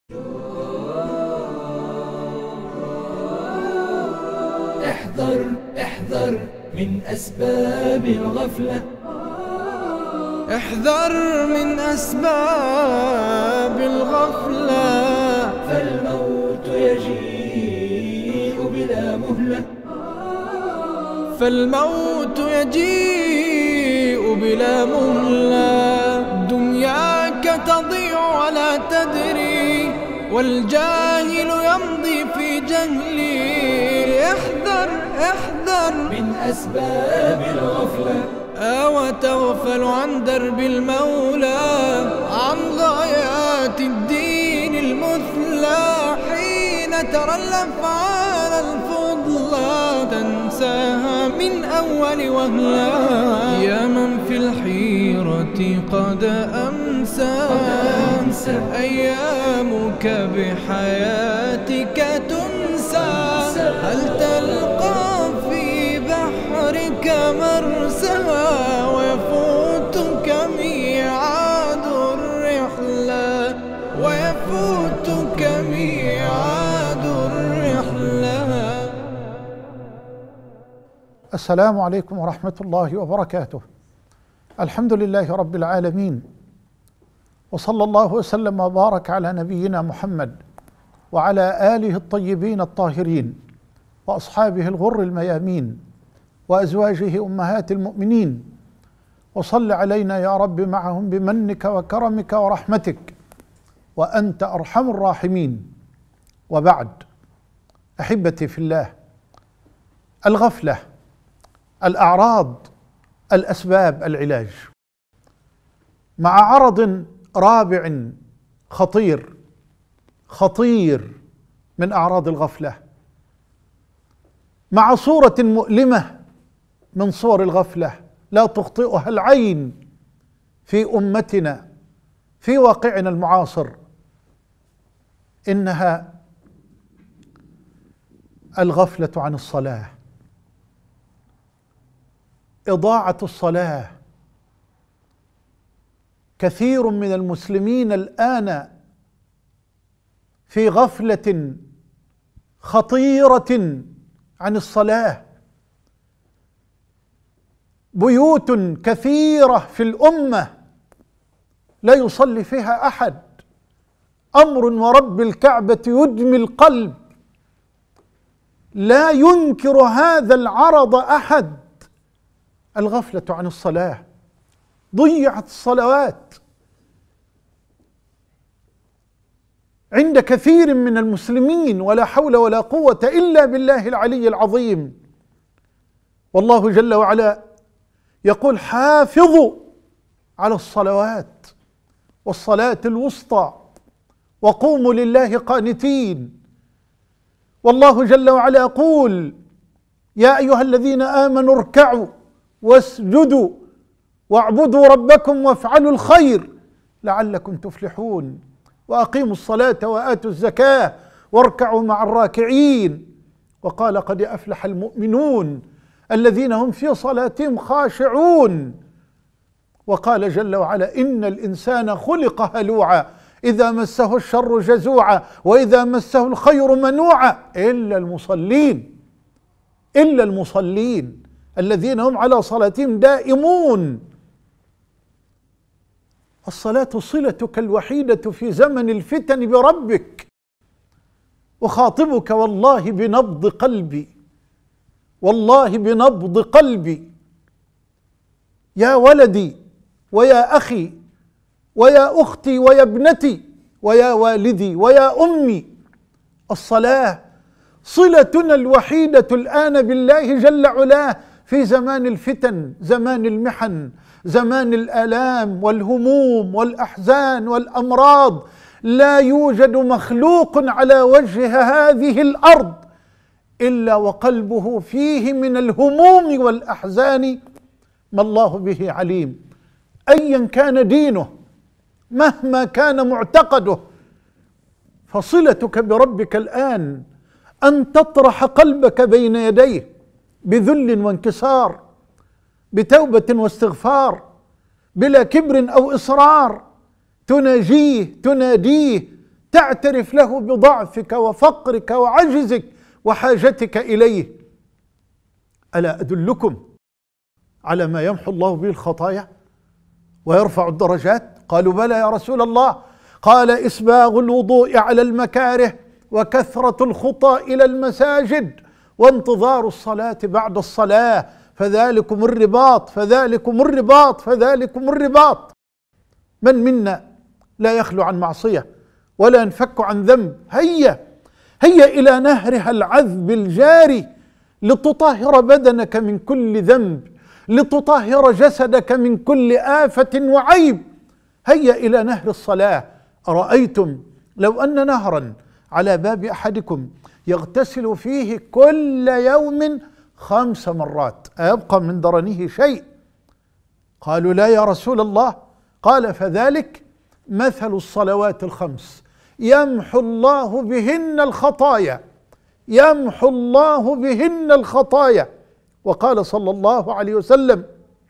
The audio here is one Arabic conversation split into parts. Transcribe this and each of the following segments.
احذر احذر من أسباب الغفلة، احذر من أسباب الغفلة، فالموت يجيء بلا مهلة، فالموت يجيء بلا مهلة. دنياك تضيع ولا تدري، والجاهل يمضي في جهله. احذر احذر من أسباب الغفلة، وتغفل عن درب المولى، عن غايات الدين المثلى. حين ترى الأفعال الفضلى تنساها من أول وهلة. يا من في الحيرة قد أمسى أيامك بحياتك تنسى. هل تلقى في بحرك مرسى، ويفوتك ميعاد الرحلة، ويفوتك ميعاد الرحلة. السلام عليكم ورحمة الله وبركاته. الحمد لله رب العالمين، وصلى الله وسلم وبارك على نبينا محمد وعلى آله الطيبين الطاهرين وأصحابه الغر الميامين وأزواجه أمهات المؤمنين، وصل علينا يا رب معهم بمنك وكرمك ورحمتك وأنت أرحم الراحمين. وبعد، أحبتي في الله، الغفلة، الأعراض، الأسباب، العلاج، مع عرض رابع خطير من أعراض الغفلة، مع صورة مؤلمة من صور الغفلة لا تخطئها العين في أمتنا في واقعنا المعاصر. إنها الغفلة عن الصلاة، إضاعة الصلاة. كثير من المسلمين الآن في غفلة خطيرة عن الصلاة. بيوت كثيرة في الأمة لا يصلي فيها أحد. أمر ورب الكعبة يدمي القلب، لا ينكر هذا العرض أحد. الغفلة عن الصلاة، ضيعت الصلوات عند كثير من المسلمين، ولا حول ولا قوة إلا بالله العلي العظيم. والله جل وعلا يقول: حافظوا على الصلوات والصلاة الوسطى وقوموا لله قانتين. والله جل وعلا يقول: يا أيها الذين آمنوا اركعوا واسجدوا واعبدوا ربكم وافعلوا الخير لعلكم تفلحون، وأقيموا الصلاة وآتوا الزكاة واركعوا مع الراكعين. وقال: قد أفلح المؤمنون الذين هم في صلاتهم خاشعون. وقال جل وعلا: إن الإنسان خلق هلوعا إذا مسه الشر جزوعا وإذا مسه الخير منوعا إلا المصلين الذين هم على صلاتهم دائمون. الصلاة صلتك الوحيدة في زمن الفتن بربك. أخاطبك والله بنبض قلبي، والله بنبض قلبي، يا ولدي ويا أخي ويا أختي ويا ابنتي ويا والدي ويا أمي. الصلاة صلتنا الوحيدة الآن بالله جل علاه في زمان الفتن، زمان المحن، زمان الآلام والهموم والأحزان والأمراض. لا يوجد مخلوق على وجه هذه الأرض إلا وقلبه فيه من الهموم والأحزان ما الله به عليم، أيا كان دينه، مهما كان معتقده. فصلتك بربك الآن أن تطرح قلبك بين يديه بذل وانكسار، بتوبة واستغفار، بلا كبر أو إصرار، تناجيه تناديه تعترف له بضعفك وفقرك وعجزك وحاجتك إليه. ألا أدلكم على ما يمحو الله به الخطايا ويرفع الدرجات؟ قالوا بلى يا رسول الله. قال إسباغ الوضوء على المكاره، وكثرة الخطى إلى المساجد، وانتظار الصلاة بعد الصلاة، فذلكم الرباط فذلكم الرباط فذلكم الرباط. من منا لا يخلو عن معصية ولا ينفك عن ذنب؟ هيا إلى نهرها العذب الجاري لتطهر بدنك من كل ذنب، لتطهر جسدك من كل آفة وعيب. هيا إلى نهر الصلاة. أرأيتم لو أن نهرا على باب أحدكم يغتسل فيه كل يوم 5 مرات أيبقى من درنه شيء؟ قالوا لا يا رسول الله. قال فذلك مثل الصلوات ال5 يمحو الله بهن الخطايا، يمحو الله بهن الخطايا. وقال صلى الله عليه وسلم: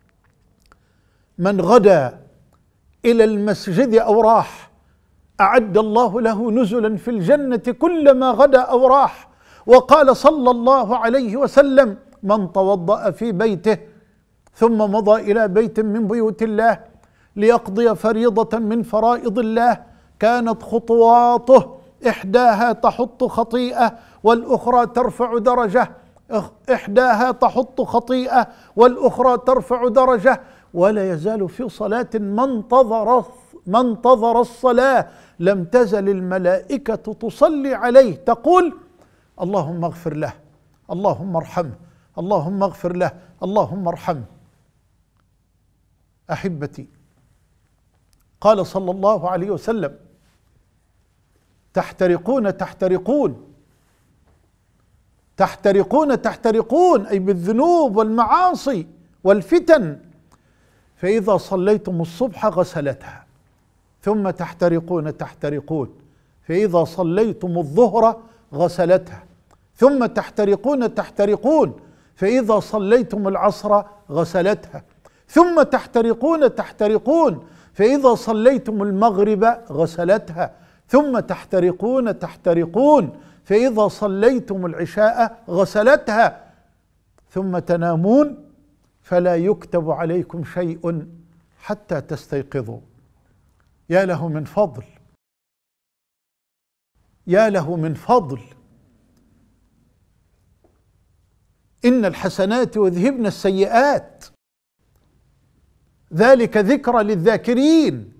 من غدا إلى المسجد أو راح أعد الله له نزلا في الجنة كلما غدا أو راح. وقال صلى الله عليه وسلم: من توضأ في بيته ثم مضى إلى بيت من بيوت الله ليقضي فريضة من فرائض الله كانت خطواته إحداها تحط خطيئة والأخرى ترفع درجة، إحداها تحط خطيئة والأخرى ترفع درجة، ولا يزال في صلاة ما انتظر الصلاة لم تزل الملائكة تصلي عليه تقول: اللهم اغفر له، اللهم ارحمه، اللهم اغفر له، اللهم ارحمه. أحبتي، قال صلى الله عليه وسلم: تحترقون تحترقون تحترقون تحترقون، أي بالذنوب والمعاصي والفتن، فإذا صليتم الصبح غسلتها، ثم تحترقون تحترقون، فإذا صليتم الظهر غسلتها، ثم تحترقون تحترقون، فإذا صليتم العصر غسلتها، ثم تحترقون تحترقون، فإذا صليتم المغرب غسلتها، ثم تحترقون تحترقون، فإذا صليتم العشاء غسلتها، ثم تنامون فلا يكتب عليكم شيء حتى تستيقظوا. يا له من فضل، يا له من فضل. إن الحسنات يذهبن السيئات، ذلك ذكرى للذاكرين.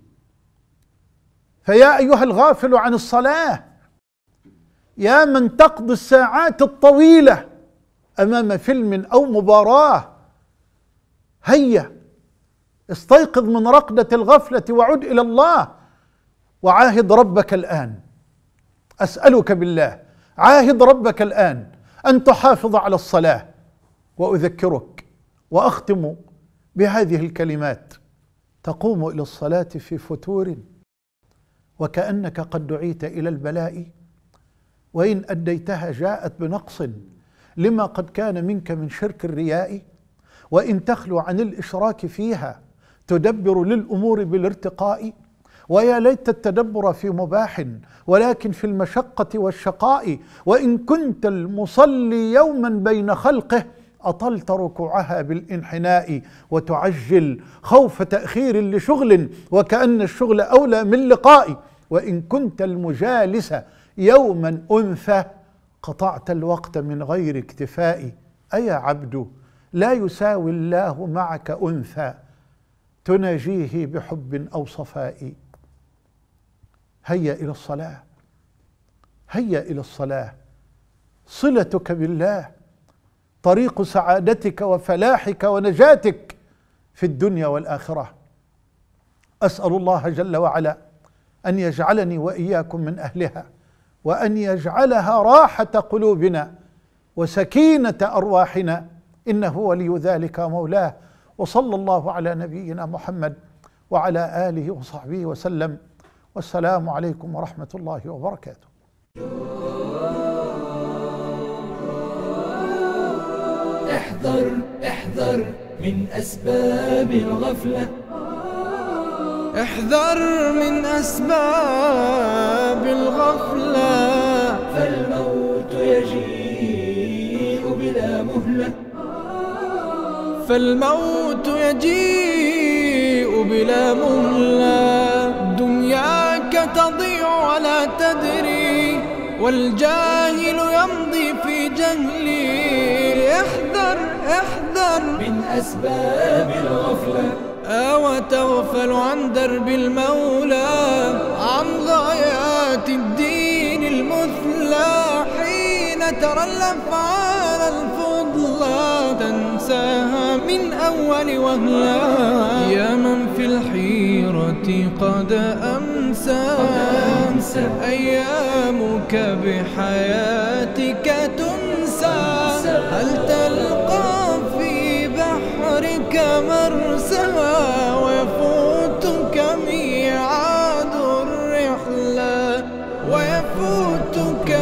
فيا أيها الغافل عن الصلاة، يا من تقضي الساعات الطويلة أمام فيلم أو مباراة، هيا استيقظ من رقدة الغفلة وعد إلى الله وعاهد ربك الآن. أسألك بالله، عاهد ربك الآن أن تحافظ على الصلاة. وأذكرك وأختم بهذه الكلمات: تقوم إلى الصلاة في فتور وكأنك قد دعيت إلى البلاء، وإن أديتها جاءت بنقص لما قد كان منك من شرك الرياء، وإن تخلو عن الإشراك فيها تدبر للأمور بالارتقاء، ويا ليت التدبر في مباح ولكن في المشقة والشقاء، وإن كنت المصلي يوما بين خلقه أطلت ركوعها بالانحناء، وتعجل خوف تأخير لشغل وكأن الشغل أولى من لقاء، وإن كنت المجالس يوما أنثى قطعت الوقت من غير اكتفاء. أيا عبد لا يساوي الله معك أنثى تناجيه بحب أو صفاء. هيا إلى الصلاة، هيا إلى الصلاة. صلتك بالله طريق سعادتك وفلاحك ونجاتك في الدنيا والآخرة. أسأل الله جل وعلا أن يجعلني وإياكم من أهلها، وأن يجعلها راحة قلوبنا وسكينة أرواحنا، إنه ولي ذلك مولاه. وصلى الله على نبينا محمد وعلى آله وصحبه وسلم، والسلام عليكم ورحمة الله وبركاته. احذر من أسباب الغفلة، احذر من أسباب الغفلة، فالموت يجيء بلا مهلة. فالموت يجيء بلا مهلة. دنياك تضيع ولا تدري، والجاهل يمضي في جهله. احذر احذر من أسباب الغفلة، وتغفل عن درب المولى، عن غايات الدين المثلى. حين ترى الأفعال الفضلى تنساها من أول وهلة. يا من في الحيرة قد أمسى أيامك بحياتك تنسى. هل تلقى في بحرك مرسى، ويفوتك ميعاد الرحلة، ويفوتك